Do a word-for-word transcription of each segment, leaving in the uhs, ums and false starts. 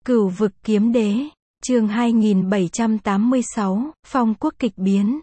Cửu vực kiếm đế, chương hai nghìn bảy trăm tám mươi sáu, phong quốc kịch biến.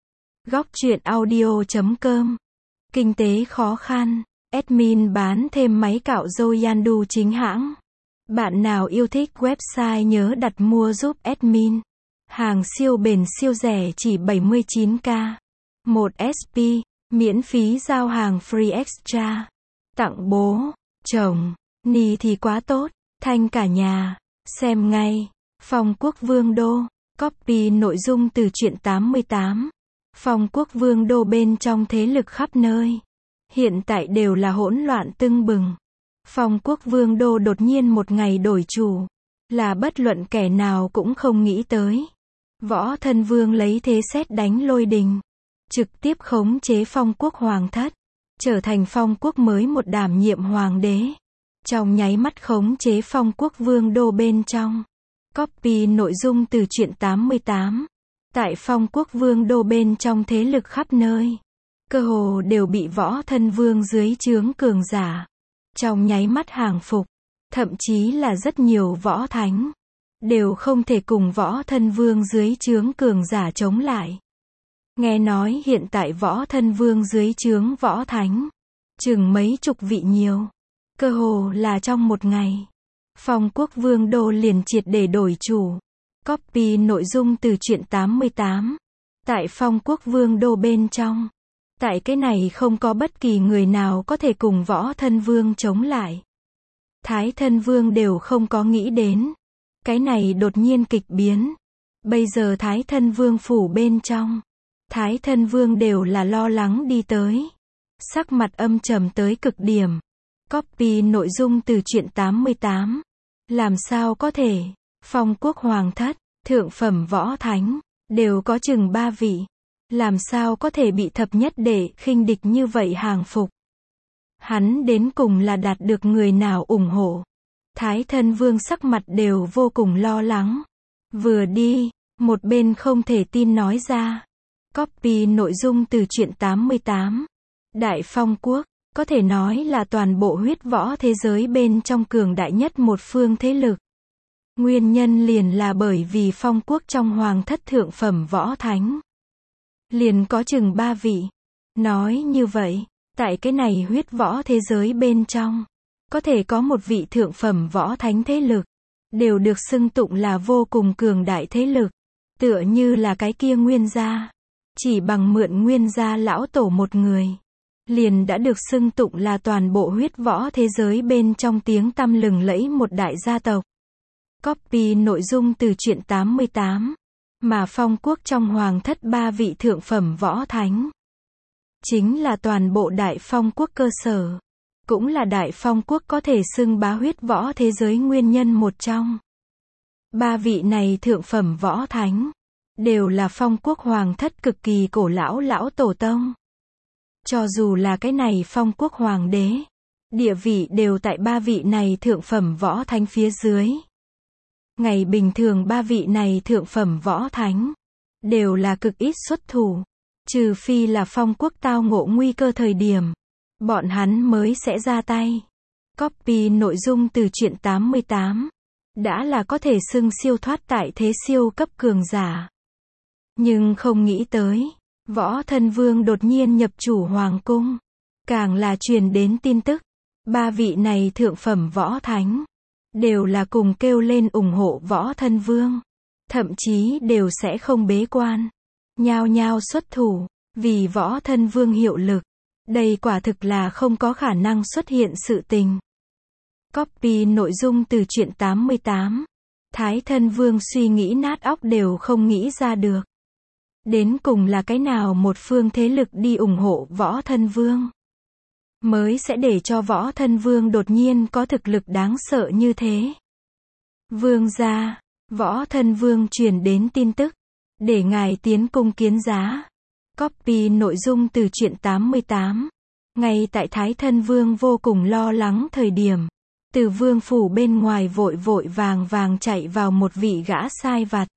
Góc truyện audio chấm com. Kinh tế khó khăn, admin bán thêm máy cạo râu Yandu chính hãng. Bạn nào yêu thích website nhớ đặt mua giúp admin. Hàng siêu bền siêu rẻ chỉ bảy mươi chín k. một ét pê, miễn phí giao hàng free extra. Tặng bố, chồng, ni thì quá tốt, thanh cả nhà. Xem ngay. Phong quốc vương đô. Copy nội dung từ truyện tám mươi tám. Phong quốc vương đô bên trong thế lực khắp nơi. Hiện tại đều là hỗn loạn tưng bừng. Phong quốc vương đô đột nhiên một ngày đổi chủ. Là bất luận kẻ nào cũng không nghĩ tới. Võ thân vương lấy thế sét đánh lôi đình. Trực tiếp khống chế phong quốc hoàng thất. Trở thành phong quốc mới một đảm nhiệm hoàng đế. Trong nháy mắt khống chế phong quốc vương đô bên trong. Copy nội dung từ truyện tám mươi tám. Tại phong quốc vương đô bên trong thế lực khắp nơi. Cơ hồ đều bị võ thân vương dưới trướng cường giả. Trong nháy mắt hàng phục. Thậm chí là rất nhiều võ thánh. Đều không thể cùng võ thân vương dưới trướng cường giả chống lại. Nghe nói hiện tại võ thân vương dưới trướng võ thánh. Chừng mấy chục vị nhiều. Cơ hồ là trong một ngày. Phong quốc vương đô liền triệt để đổi chủ. Copy nội dung từ truyện tám mươi tám. Tại phong quốc vương đô bên trong. Tại cái này không có bất kỳ người nào có thể cùng võ thân vương chống lại. Thái thân vương đều không có nghĩ đến. Cái này đột nhiên kịch biến. Bây giờ thái thân vương phủ bên trong. Thái thân vương đều là lo lắng đi tới. Sắc mặt âm trầm tới cực điểm. Copy nội dung từ truyện tám mươi tám. Làm sao có thể, phong quốc hoàng thất, thượng phẩm võ thánh, đều có chừng ba vị. Làm sao có thể bị thập nhất đệ khinh địch như vậy hàng phục. Hắn đến cùng là đạt được người nào ủng hộ. Thái thân vương sắc mặt đều vô cùng lo lắng. Vừa đi, một bên không thể tin nói ra. Copy nội dung từ truyện tám mươi tám. Đại phong quốc. Có thể nói là toàn bộ huyết võ thế giới bên trong cường đại nhất một phương thế lực. Nguyên nhân liền là bởi vì phong quốc trong hoàng thất thượng phẩm võ thánh. Liền có chừng ba vị. Nói như vậy, tại cái này huyết võ thế giới bên trong, có thể có một vị thượng phẩm võ thánh thế lực. Đều được xưng tụng là vô cùng cường đại thế lực. Tựa như là cái kia nguyên gia. Chỉ bằng mượn nguyên gia lão tổ một người. Liền đã được xưng tụng là toàn bộ huyết võ thế giới bên trong tiếng tăm lừng lẫy một đại gia tộc. Copy nội dung từ truyện tám mươi tám. Mà phong quốc trong hoàng thất ba vị thượng phẩm võ thánh. Chính là toàn bộ đại phong quốc cơ sở. Cũng là đại phong quốc có thể xưng bá huyết võ thế giới nguyên nhân một trong. Ba vị này thượng phẩm võ thánh. Đều là phong quốc hoàng thất cực kỳ cổ lão lão tổ tông. Cho dù là cái này phong quốc hoàng đế, địa vị đều tại ba vị này thượng phẩm võ thánh phía dưới. Ngày bình thường ba vị này thượng phẩm võ thánh, đều là cực ít xuất thủ. Trừ phi là phong quốc tao ngộ nguy cơ thời điểm, bọn hắn mới sẽ ra tay. Copy nội dung từ truyện tám mươi tám. Đã là có thể xưng siêu thoát tại thế siêu cấp cường giả. Nhưng không nghĩ tới. Võ thân vương đột nhiên nhập chủ hoàng cung. Càng là truyền đến tin tức. Ba vị này thượng phẩm võ thánh. Đều là cùng kêu lên ủng hộ võ thân vương. Thậm chí đều sẽ không bế quan. Nhao nhao xuất thủ. Vì võ thân vương hiệu lực. Đây quả thực là không có khả năng xuất hiện sự tình. Copy nội dung từ truyện tám mươi tám. Thái thân vương suy nghĩ nát óc đều không nghĩ ra được. Đến cùng là cái nào một phương thế lực đi ủng hộ võ thân vương. Mới sẽ để cho võ thân vương đột nhiên có thực lực đáng sợ như thế. Vương gia, võ thân vương truyền đến tin tức. Để ngài tiến cung kiến giá. Copy nội dung từ truyện tám mươi tám. Ngay tại thái thân vương vô cùng lo lắng thời điểm. Từ vương phủ bên ngoài vội vội vàng vàng chạy vào một vị gã sai vặt.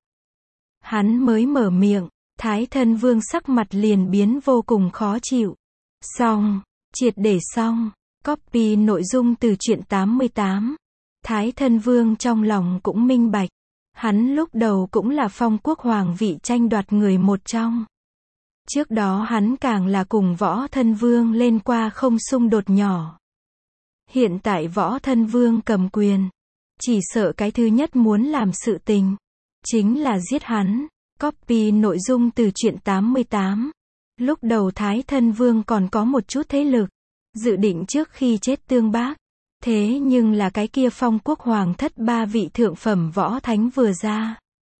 Hắn mới mở miệng. Thái thân vương sắc mặt liền biến vô cùng khó chịu. Xong, triệt để xong. Copy nội dung từ truyện tám mươi tám. Thái Thân Vương trong lòng cũng minh bạch. Hắn lúc đầu cũng là Phong Quốc Hoàng vị tranh đoạt người một trong. Trước đó hắn càng là cùng Võ Thân Vương lên qua không xung đột nhỏ. Hiện tại Võ Thân Vương cầm quyền. Chỉ sợ cái thứ nhất muốn làm sự tình. Chính là giết hắn. Copy nội dung từ truyện tám mươi tám. Lúc đầu Thái Thân Vương còn có một chút thế lực. Dự định trước khi chết tương bác. Thế nhưng là cái kia Phong Quốc Hoàng thất ba vị thượng phẩm võ thánh vừa ra.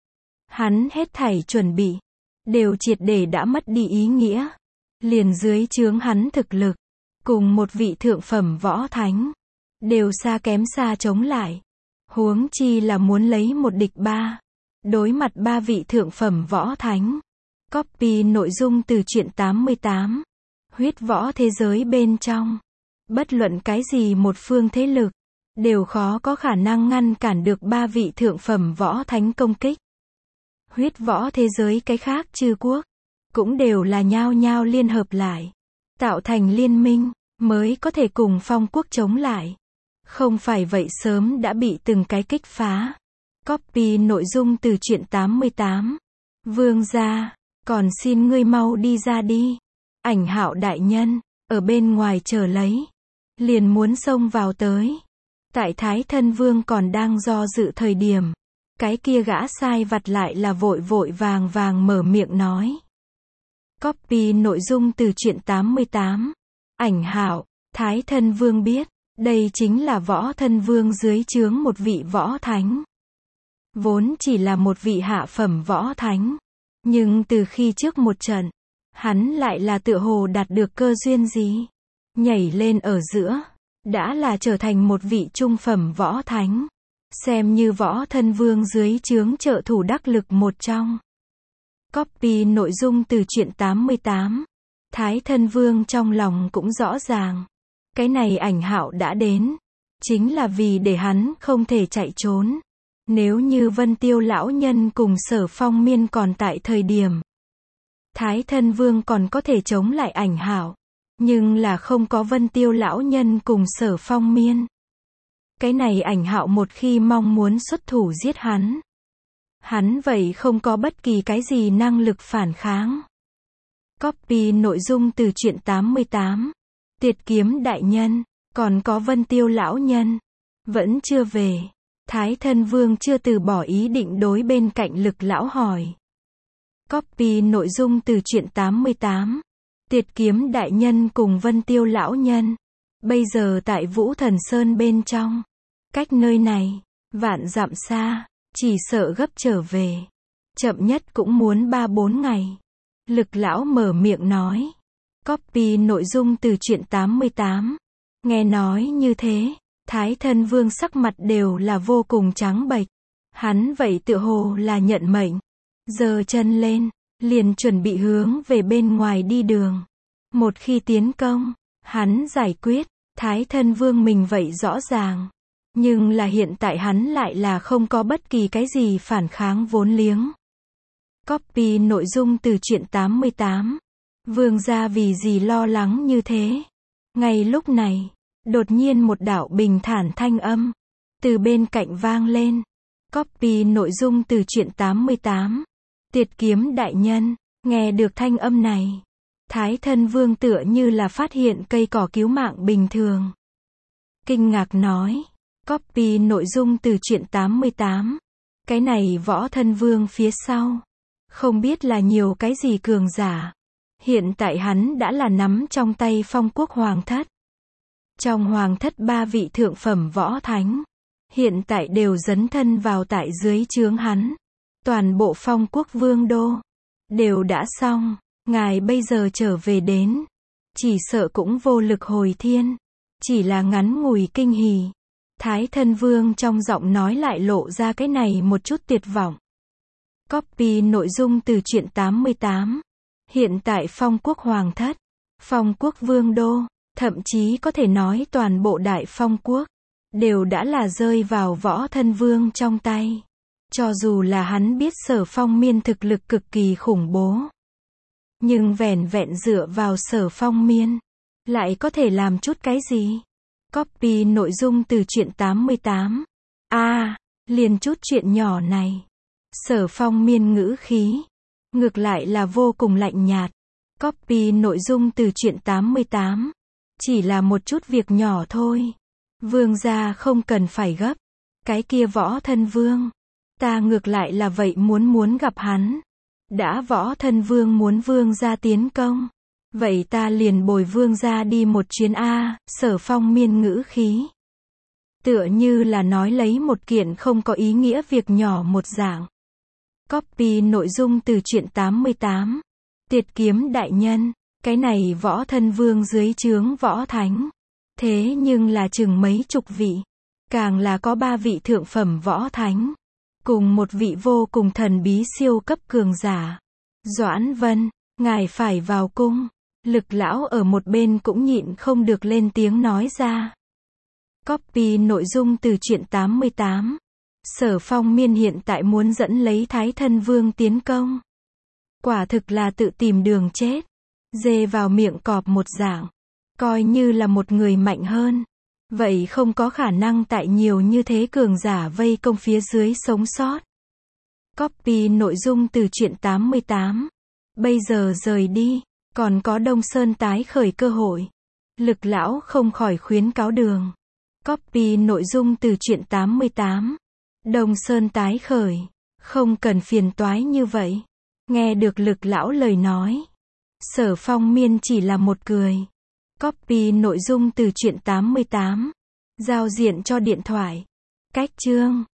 Hắn hết thảy chuẩn bị. Đều triệt để đã mất đi ý nghĩa. Liền dưới trướng hắn thực lực. Cùng một vị thượng phẩm võ thánh. Đều xa kém xa chống lại. Huống chi là muốn lấy một địch ba. Đối mặt ba vị thượng phẩm võ thánh. Copy nội dung từ truyện tám mươi tám. Huyết võ thế giới bên trong. Bất luận cái gì một phương thế lực. Đều khó có khả năng ngăn cản được ba vị thượng phẩm võ thánh công kích. Huyết võ thế giới cái khác chư quốc. Cũng đều là nhao nhao liên hợp lại. Tạo thành liên minh. Mới có thể cùng Phong Quốc chống lại. Không phải vậy sớm đã bị từng cái kích phá. Copy nội dung từ truyện tám mươi tám. Vương gia, còn xin ngươi mau đi ra đi. Ảnh Hạo đại nhân, ở bên ngoài chờ lấy. Liền muốn xông vào tới. Tại Thái Thân Vương còn đang do dự thời điểm. Cái kia gã sai vặt lại là vội vội vàng vàng mở miệng nói. Copy nội dung từ truyện tám mươi tám. Ảnh Hạo, Thái Thân Vương biết. Đây chính là Võ Thân Vương dưới trướng một vị võ thánh. Vốn chỉ là một vị hạ phẩm võ thánh. Nhưng từ khi trước một trận, hắn lại là tựa hồ đạt được cơ duyên gì. Nhảy lên ở giữa, đã là trở thành một vị trung phẩm võ thánh. Xem như Võ Thân Vương dưới trướng trợ thủ đắc lực một trong. Copy nội dung từ truyện tám mươi tám. Thái Thân Vương trong lòng cũng rõ ràng. Cái này Ảnh Hạo đã đến. Chính là vì để hắn không thể chạy trốn. Nếu như Vân Tiêu lão nhân cùng Sở Phong Miên còn tại thời điểm. Thái Thân Vương còn có thể chống lại Ảnh Hạo. Nhưng là không có Vân Tiêu lão nhân cùng Sở Phong Miên. Cái này Ảnh Hạo một khi mong muốn xuất thủ giết hắn. Hắn vậy không có bất kỳ cái gì năng lực phản kháng. Copy nội dung từ truyện tám mươi tám. Tiệt kiếm đại nhân, còn có Vân Tiêu lão nhân. Vẫn chưa về. Thái Thân Vương chưa từ bỏ ý định đối bên cạnh Lực lão hỏi. Copy nội dung từ truyện tám mươi tám. Tiệt kiếm đại nhân cùng Vân Tiêu lão nhân. Bây giờ tại Vũ Thần Sơn bên trong. Cách nơi này, vạn dặm xa, chỉ sợ gấp trở về. Chậm nhất cũng muốn ba bốn ngày. Lực lão mở miệng nói. Copy nội dung từ truyện tám mươi tám. Nghe nói như thế, Thái Thân Vương sắc mặt đều là vô cùng trắng bệch. Hắn vậy tựa hồ là nhận mệnh. Giơ chân lên, liền chuẩn bị hướng về bên ngoài đi đường. Một khi tiến công, hắn giải quyết. Thái Thân Vương mình vậy rõ ràng. Nhưng là hiện tại hắn lại là không có bất kỳ cái gì phản kháng vốn liếng. Copy nội dung từ truyện tám mươi tám. Vương gia vì gì lo lắng như thế? Ngay lúc này, đột nhiên một đạo bình thản thanh âm từ bên cạnh vang lên. Copy nội dung từ truyện tám mươi tám. Tiệt kiếm đại nhân, nghe được thanh âm này. Thái Thân Vương tựa như là phát hiện cây cỏ cứu mạng bình thường. Kinh ngạc nói. Copy nội dung từ truyện tám mươi tám. Cái này Võ Thân Vương phía sau. Không biết là nhiều cái gì cường giả. Hiện tại hắn đã là nắm trong tay Phong Quốc Hoàng thất. Trong Hoàng thất ba vị thượng phẩm võ thánh. Hiện tại đều dấn thân vào tại dưới trướng hắn. Toàn bộ Phong Quốc Vương đô. Đều đã xong. Ngài bây giờ trở về đến. Chỉ sợ cũng vô lực hồi thiên. Chỉ là ngắn ngủi kinh hỉ. Thái Thân Vương trong giọng nói lại lộ ra cái này một chút tuyệt vọng. Copy nội dung từ truyện tám mươi tám. Hiện tại Phong Quốc Hoàng thất, Phong Quốc Vương đô, thậm chí có thể nói toàn bộ Đại Phong Quốc, đều đã là rơi vào Võ Thân Vương trong tay. Cho dù là hắn biết Sở Phong Miên thực lực cực kỳ khủng bố. Nhưng vẻn vẹn dựa vào Sở Phong Miên, lại có thể làm chút cái gì? Copy nội dung từ truyện tám mươi tám. a à, liền chút chuyện nhỏ này. Sở Phong miên ngữ khí. Ngược lại là vô cùng lạnh nhạt. Copy nội dung từ truyện tám mươi tám. Chỉ là một chút việc nhỏ thôi. Vương gia không cần phải gấp. Cái kia Võ Thân Vương. Ta ngược lại là vậy muốn muốn gặp hắn. Đã Võ Thân Vương muốn Vương gia tiến công. Vậy ta liền bồi Vương gia đi một chuyến A, Sở Phong miên ngữ khí. Tựa như là nói lấy một kiện không có ý nghĩa việc nhỏ một dạng. Copy nội dung từ truyện tám mươi tám. Tiệt kiếm đại nhân. Cái này Võ Thân Vương dưới trướng Võ Thánh. Thế nhưng là chừng mấy chục vị. Càng là có ba vị thượng phẩm Võ Thánh. Cùng một vị vô cùng thần bí siêu cấp cường giả. Doãn Vân, ngài phải vào cung. Lực lão ở một bên cũng nhịn không được lên tiếng nói ra. Copy nội dung từ truyện tám mươi tám. Sở Phong miên hiện tại muốn dẫn lấy Thái Thân Vương tiến công. Quả thực là tự tìm đường chết. Dê vào miệng cọp một dạng. Coi như là một người mạnh hơn. Vậy không có khả năng tại nhiều như thế cường giả vây công phía dưới sống sót. Copy nội dung từ truyện tám mươi tám. Bây giờ rời đi. Còn có Đông Sơn tái khởi cơ hội. Lực lão không khỏi khuyến cáo đường. Copy nội dung từ truyện tám mươi tám. Đông Sơn tái khởi. Không cần phiền toái như vậy. Nghe được lực lão lời nói. Sở Phong miên chỉ là một cười. Copy nội dung từ truyện tám mươi tám. Giao diện cho điện thoại. Cách chương.